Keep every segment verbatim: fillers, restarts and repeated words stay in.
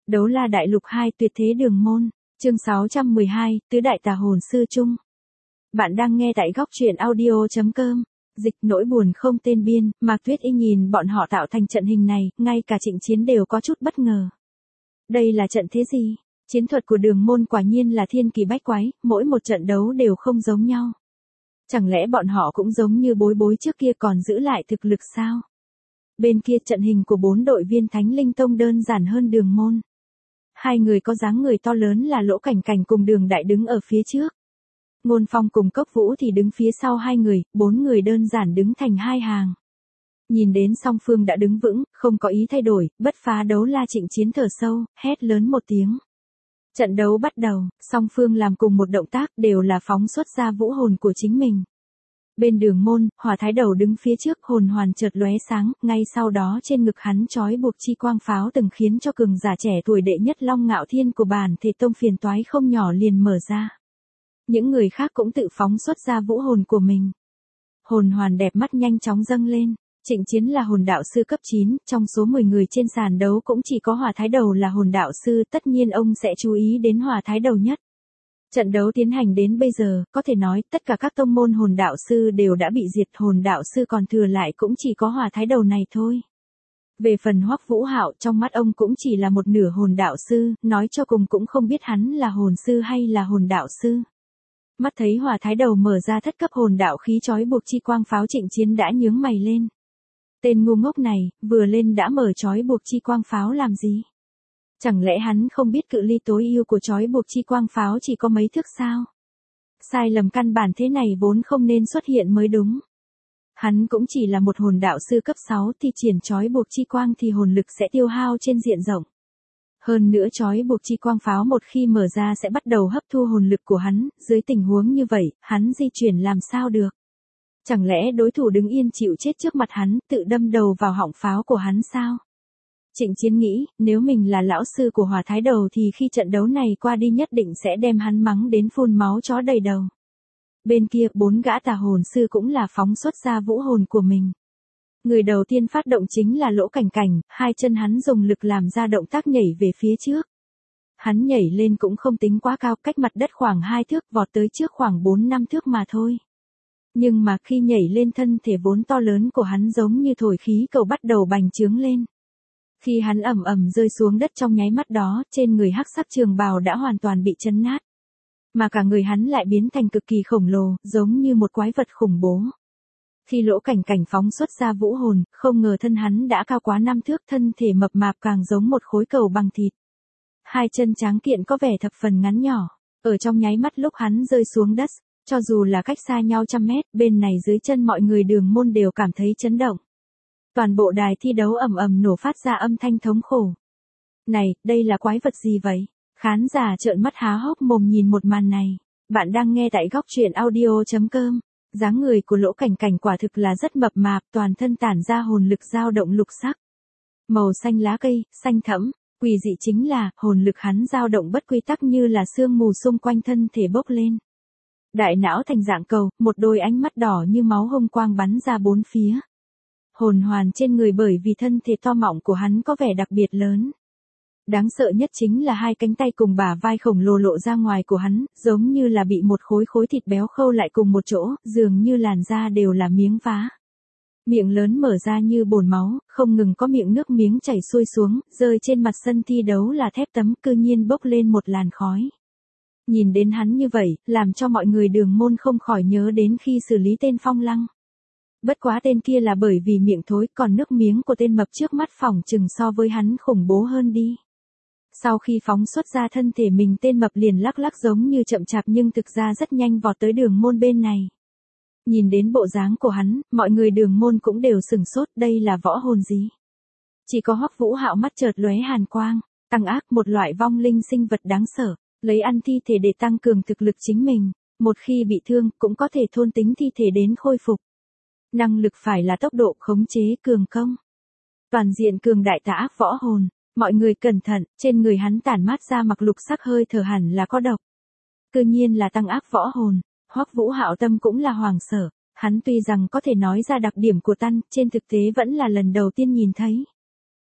Đấu La Đại Lục hai Tuyệt Thế Đường Môn, chương sáu trăm mười hai, Tứ Đại Tà Hồn Sư Chung. Bạn đang nghe tại góc truyện audio chấm com. Dịch nỗi buồn không tên biên, Mạc Tuyết Y nhìn bọn họ tạo thành trận hình này, ngay cả Trịnh Chiến đều có chút bất ngờ. Đây là trận thế gì? Chiến thuật của Đường Môn quả nhiên là thiên kỳ bách quái, mỗi một trận đấu đều không giống nhau. Chẳng lẽ bọn họ cũng giống như Bối Bối trước kia còn giữ lại thực lực sao? Bên kia trận hình của bốn đội viên Thánh Linh Tông đơn giản hơn Đường Môn. Hai người có dáng người to lớn là Lỗ Cảnh Cảnh cùng Đường Đại đứng ở phía trước. Ngôn Phong cùng Cốc Vũ thì đứng phía sau hai người, bốn người đơn giản đứng thành hai hàng. Nhìn đến song phương đã đứng vững, không có ý thay đổi, bất phá đấu La Trịnh Chiến thở sâu, hét lớn một tiếng. Trận đấu bắt đầu, song phương làm cùng một động tác đều là phóng xuất ra vũ hồn của chính mình. Bên Đường Môn, Hỏa Thái Đầu đứng phía trước hồn hoàn chợt lóe sáng, ngay sau đó trên ngực hắn trói buộc chi quang pháo từng khiến cho cường giả trẻ tuổi đệ nhất Long Ngạo Thiên của bản thể tông phiền toái không nhỏ liền mở ra. Những người khác cũng tự phóng xuất ra vũ hồn của mình. Hồn hoàn đẹp mắt nhanh chóng dâng lên. Trịnh Chiến là hồn đạo sư cấp chín, trong số mười người trên sàn đấu cũng chỉ có Hỏa Thái Đầu là hồn đạo sư, tất nhiên ông sẽ chú ý đến Hỏa Thái Đầu nhất. Trận đấu tiến hành đến bây giờ, có thể nói tất cả các tông môn hồn đạo sư đều đã bị diệt, hồn đạo sư còn thừa lại cũng chỉ có Hỏa Thái Đầu này thôi. Về phần Hoắc Vũ Hạo, trong mắt ông cũng chỉ là một nửa hồn đạo sư, nói cho cùng cũng không biết hắn là hồn sư hay là hồn đạo sư. Mắt thấy Hỏa Thái Đầu mở ra thất cấp hồn đạo khí trói buộc chi quang pháo, Trịnh Chiến đã nhướng mày lên. Tên ngu ngốc này, vừa lên đã mở trói buộc chi quang pháo làm gì? Chẳng lẽ hắn không biết cự ly tối ưu của trói buộc chi quang pháo chỉ có mấy thước sao? Sai lầm căn bản thế này vốn không nên xuất hiện mới đúng. Hắn cũng chỉ là một hồn đạo sư cấp sáu thì triển trói buộc chi quang thì hồn lực sẽ tiêu hao trên diện rộng. Hơn nữa trói buộc chi quang pháo một khi mở ra sẽ bắt đầu hấp thu hồn lực của hắn, dưới tình huống như vậy, hắn di chuyển làm sao được? Chẳng lẽ đối thủ đứng yên chịu chết trước mặt hắn, tự đâm đầu vào họng pháo của hắn sao? Trịnh Chiến nghĩ, nếu mình là lão sư của Hỏa Thái Đầu thì khi trận đấu này qua đi nhất định sẽ đem hắn mắng đến phun máu chó đầy đầu. Bên kia, bốn gã tà hồn sư cũng là phóng xuất ra vũ hồn của mình. Người đầu tiên phát động chính là Lỗ Cảnh Cảnh, hai chân hắn dùng lực làm ra động tác nhảy về phía trước. Hắn nhảy lên cũng không tính quá cao, cách mặt đất khoảng hai thước, vọt tới trước khoảng bốn năm thước mà thôi. Nhưng mà khi nhảy lên, thân thể vốn to lớn của hắn giống như thổi khí cầu bắt đầu bành trướng lên. Khi hắn ầm ầm rơi xuống đất trong nháy mắt đó, trên người hắc sắc trường bào đã hoàn toàn bị chấn nát. Mà cả người hắn lại biến thành cực kỳ khổng lồ, giống như một quái vật khủng bố. Khi Lỗ Cảnh Cảnh phóng xuất ra vũ hồn, không ngờ thân hắn đã cao quá năm thước, thân thể mập mạp càng giống một khối cầu bằng thịt. Hai chân tráng kiện có vẻ thập phần ngắn nhỏ, ở trong nháy mắt lúc hắn rơi xuống đất, cho dù là cách xa nhau trăm mét, bên này dưới chân mọi người Đường Môn đều cảm thấy chấn động. Toàn bộ đài thi đấu ầm ầm nổ phát ra âm thanh thống khổ. Này, đây là quái vật gì vậy? Khán giả trợn mắt há hốc mồm nhìn một màn này. Bạn đang nghe tại góc truyện audio chấm com. Dáng người của Lỗ Cảnh Cảnh quả thực là rất mập mạp, toàn thân tản ra hồn lực dao động lục sắc. Màu xanh lá cây, xanh thẫm, quỷ dị chính là, hồn lực hắn dao động bất quy tắc như là sương mù xung quanh thân thể bốc lên. Đại não thành dạng cầu, một đôi ánh mắt đỏ như máu hồng quang bắn ra bốn phía. Hồn hoàn trên người bởi vì thân thể to mọng của hắn có vẻ đặc biệt lớn. Đáng sợ nhất chính là hai cánh tay cùng bả vai khổng lồ lộ ra ngoài của hắn, giống như là bị một khối khối thịt béo khâu lại cùng một chỗ, dường như làn da đều là miếng vá. Miệng lớn mở ra như bồn máu, không ngừng có miệng nước miếng chảy xuôi xuống, rơi trên mặt sân thi đấu là thép tấm, cư nhiên bốc lên một làn khói. Nhìn đến hắn như vậy, làm cho mọi người Đường Môn không khỏi nhớ đến khi xử lý tên Phong Lăng. Bất quá tên kia là bởi vì miệng thối, còn nước miếng của tên mập trước mắt phỏng chừng so với hắn khủng bố hơn đi. Sau khi phóng xuất ra thân thể mình, tên mập liền lắc lắc giống như chậm chạp nhưng thực ra rất nhanh vọt tới Đường Môn bên này. Nhìn đến bộ dáng của hắn, mọi người Đường Môn cũng đều sửng sốt, đây là võ hồn gì? Chỉ có Hoắc Vũ Hạo mắt chợt lóe hàn quang, tăng ác, một loại vong linh sinh vật đáng sợ, lấy ăn thi thể để tăng cường thực lực chính mình, một khi bị thương cũng có thể thôn tính thi thể đến khôi phục. Năng lực phải là tốc độ, khống chế, cường công. Toàn diện cường đại tà ác võ hồn, mọi người cẩn thận, trên người hắn tản mát ra mặc lục sắc hơi thở hẳn là có độc. Cư nhiên là tăng ác võ hồn, Hoắc Vũ Hạo tâm cũng là hoàng sợ, hắn tuy rằng có thể nói ra đặc điểm của Tân, trên thực tế vẫn là lần đầu tiên nhìn thấy.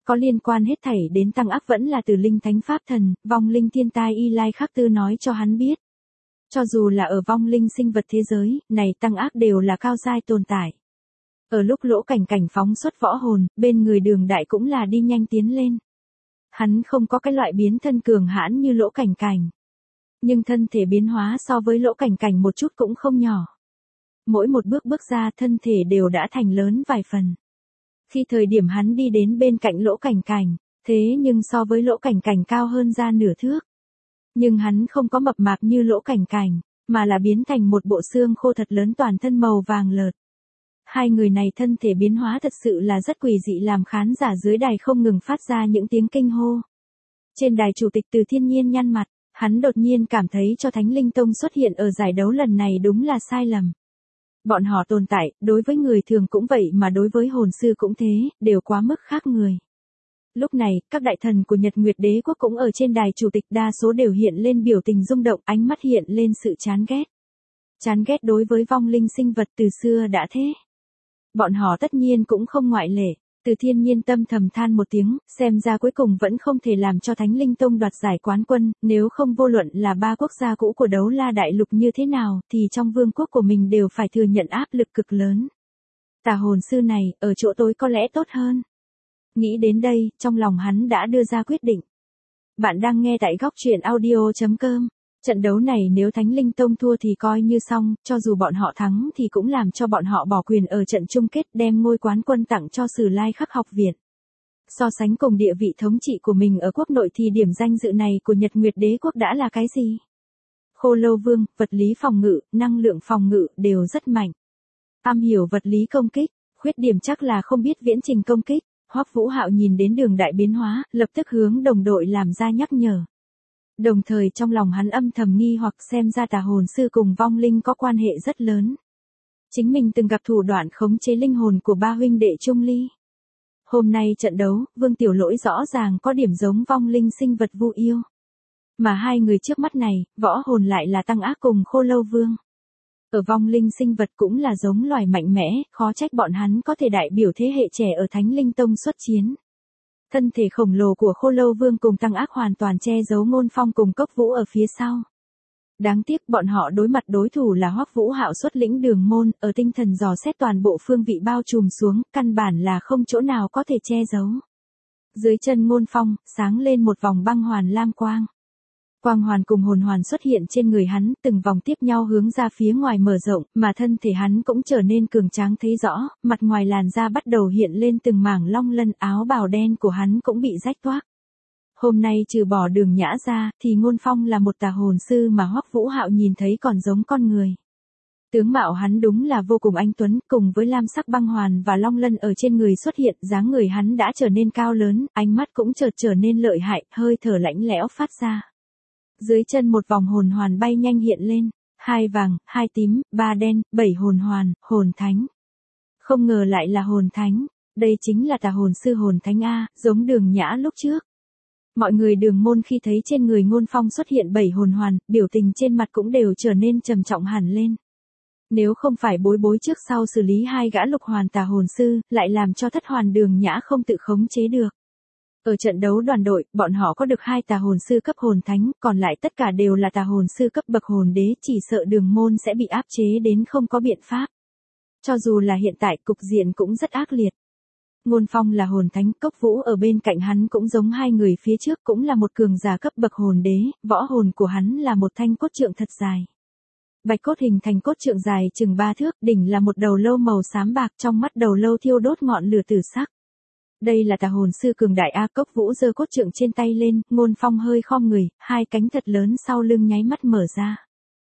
Có liên quan hết thảy đến tăng ác vẫn là từ linh thánh pháp thần, vong linh thiên tai Y Lai Khắc Tư nói cho hắn biết. Cho dù là ở vong linh sinh vật thế giới, này tăng ác đều là cao giai tồn tại. Ở lúc Lỗ Cảnh Cảnh phóng xuất võ hồn, bên người Đường Đại cũng là đi nhanh tiến lên. Hắn không có cái loại biến thân cường hãn như Lỗ Cảnh Cảnh. Nhưng thân thể biến hóa so với Lỗ Cảnh Cảnh một chút cũng không nhỏ. Mỗi một bước bước ra thân thể đều đã thành lớn vài phần. Khi thời điểm hắn đi đến bên cạnh Lỗ Cảnh Cảnh, thế nhưng so với Lỗ Cảnh Cảnh cao hơn ra nửa thước. Nhưng hắn không có mập mạp như Lỗ Cảnh Cảnh, mà là biến thành một bộ xương khô thật lớn toàn thân màu vàng lợt. Hai người này thân thể biến hóa thật sự là rất quỷ dị làm khán giả dưới đài không ngừng phát ra những tiếng kinh hô. Trên đài chủ tịch Từ Thiên Nhiên nhăn mặt, hắn đột nhiên cảm thấy cho Thánh Linh Tông xuất hiện ở giải đấu lần này đúng là sai lầm. Bọn họ tồn tại, đối với người thường cũng vậy mà đối với hồn sư cũng thế, đều quá mức khác người. Lúc này, các đại thần của Nhật Nguyệt Đế Quốc cũng ở trên đài chủ tịch đa số đều hiện lên biểu tình rung động, ánh mắt hiện lên sự chán ghét. Chán ghét đối với vong linh sinh vật từ xưa đã thế. Bọn họ tất nhiên cũng không ngoại lệ. Từ Thiên Nhiên tâm thầm than một tiếng, xem ra cuối cùng vẫn không thể làm cho Thánh Linh Tông đoạt giải quán quân, nếu không vô luận là ba quốc gia cũ của Đấu La Đại Lục như thế nào, thì trong vương quốc của mình đều phải thừa nhận áp lực cực lớn. Tà hồn sư này, ở chỗ tối có lẽ tốt hơn. Nghĩ đến đây, trong lòng hắn đã đưa ra quyết định. Bạn đang nghe tại góc truyện audio chấm com. Trận đấu này nếu Thánh Linh Tông thua thì coi như xong, cho dù bọn họ thắng thì cũng làm cho bọn họ bỏ quyền ở trận chung kết đem ngôi quán quân tặng cho Sử Lai Khắc học viện. So sánh cùng địa vị thống trị của mình ở quốc nội thì điểm danh dự này của Nhật Nguyệt Đế Quốc đã là cái gì? Khô Lâu Vương, vật lý phòng ngự, năng lượng phòng ngự đều rất mạnh. Am hiểu vật lý công kích, khuyết điểm chắc là không biết viễn trình công kích. Hoắc Vũ Hạo nhìn đến Đường Đại biến hóa, lập tức hướng đồng đội làm ra nhắc nhở. Đồng thời trong lòng hắn âm thầm nghi hoặc xem ra tà hồn sư cùng vong linh có quan hệ rất lớn. Chính mình từng gặp thủ đoạn khống chế linh hồn của ba huynh đệ Trung Ly. Hôm nay trận đấu, Vương Tiểu Lỗi rõ ràng có điểm giống vong linh sinh vật Vu Yêu. Mà hai người trước mắt này, võ hồn lại là Tăng Ác cùng Khô Lâu Vương. Ở vong linh sinh vật cũng là giống loài mạnh mẽ, khó trách bọn hắn có thể đại biểu thế hệ trẻ ở Thánh Linh Tông xuất chiến. Thân thể khổng lồ của Khô Lâu Vương cùng Tăng Ác hoàn toàn che giấu Ngôn Phong cùng Cốc Vũ ở phía sau. Đáng tiếc bọn họ đối mặt đối thủ là Hoắc Vũ Hạo xuất lĩnh Đường Môn, ở tinh thần dò xét toàn bộ phương vị bao trùm xuống, căn bản là không chỗ nào có thể che giấu. Dưới chân Ngôn Phong, sáng lên một vòng băng hoàn lam quang. Quang hoàn cùng hồn hoàn xuất hiện trên người hắn, từng vòng tiếp nhau hướng ra phía ngoài mở rộng, mà thân thể hắn cũng trở nên cường tráng thấy rõ, mặt ngoài làn da bắt đầu hiện lên từng mảng long lân, áo bào đen của hắn cũng bị rách toác. Hôm nay trừ bỏ Đường Nhã ra, thì Ngôn Phong là một tà hồn sư mà Hoắc Vũ Hạo nhìn thấy còn giống con người. Tướng mạo hắn đúng là vô cùng anh tuấn, cùng với lam sắc băng hoàn và long lân ở trên người xuất hiện, dáng người hắn đã trở nên cao lớn, ánh mắt cũng chợt trở nên lợi hại, hơi thở lãnh lẽo phát ra. Dưới chân một vòng hồn hoàn bay nhanh hiện lên, hai vàng, hai tím, ba đen, bảy hồn hoàn, hồn thánh. Không ngờ lại là hồn thánh, đây chính là tà hồn sư hồn thánh A, giống Đường Nhã lúc trước. Mọi người Đường Môn khi thấy trên người Ngôn Phong xuất hiện bảy hồn hoàn, biểu tình trên mặt cũng đều trở nên trầm trọng hẳn lên. Nếu không phải bối bối trước sau xử lý hai gã lục hoàn tà hồn sư, lại làm cho thất hoàn Đường Nhã không tự khống chế được. Ở trận đấu đoàn đội, bọn họ có được hai tà hồn sư cấp hồn thánh, còn lại tất cả đều là tà hồn sư cấp bậc hồn đế, chỉ sợ Đường Môn sẽ bị áp chế đến không có biện pháp. Cho dù là hiện tại cục diện cũng rất ác liệt. Ngôn Phong là hồn thánh, Cốc Vũ ở bên cạnh hắn cũng giống hai người phía trước, cũng là một cường giả cấp bậc hồn đế, võ hồn của hắn là một thanh cốt trượng thật dài. Bạch cốt hình thành cốt trượng dài chừng ba thước, đỉnh là một đầu lâu màu xám bạc, trong mắt đầu lâu thiêu đốt ngọn lửa tử sắc. Đây là tà hồn sư cường đại A. Cốc Vũ giơ cốt trượng trên tay lên, Ngôn Phong hơi khom người, hai cánh thật lớn sau lưng nháy mắt mở ra.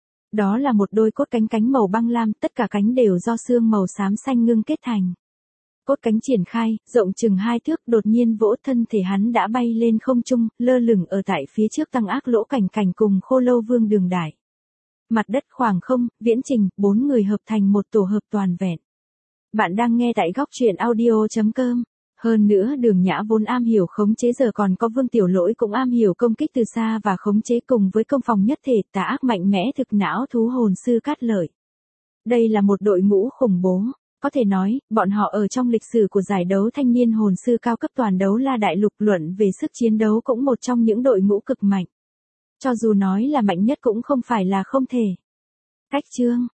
Đó là một đôi cốt cánh cánh màu băng lam, tất cả cánh đều do xương màu xám xanh ngưng kết thành. Cốt cánh triển khai, rộng chừng hai thước, đột nhiên vỗ thân thể hắn đã bay lên không trung, lơ lửng ở tại phía trước Tăng Ác Lỗ Cảnh Cảnh cùng Khô Lâu Vương Đường Đại. Mặt đất khoảng không, viễn trình, bốn người hợp thành một tổ hợp toàn vẹn. Bạn đang nghe tại góc truyện audio chấm com. Hơn nữa Đường Nhã vốn am hiểu khống chế giờ còn có Vương Tiểu Lỗi cũng am hiểu công kích từ xa và khống chế cùng với công phòng nhất thể tà ác mạnh mẽ thực não thú hồn sư Cát Lợi. Đây là một đội ngũ khủng bố. Có thể nói, bọn họ ở trong lịch sử của giải đấu thanh niên hồn sư cao cấp toàn đấu la đại lục luận về sức chiến đấu cũng một trong những đội ngũ cực mạnh. Cho dù nói là mạnh nhất cũng không phải là không thể. Cách chương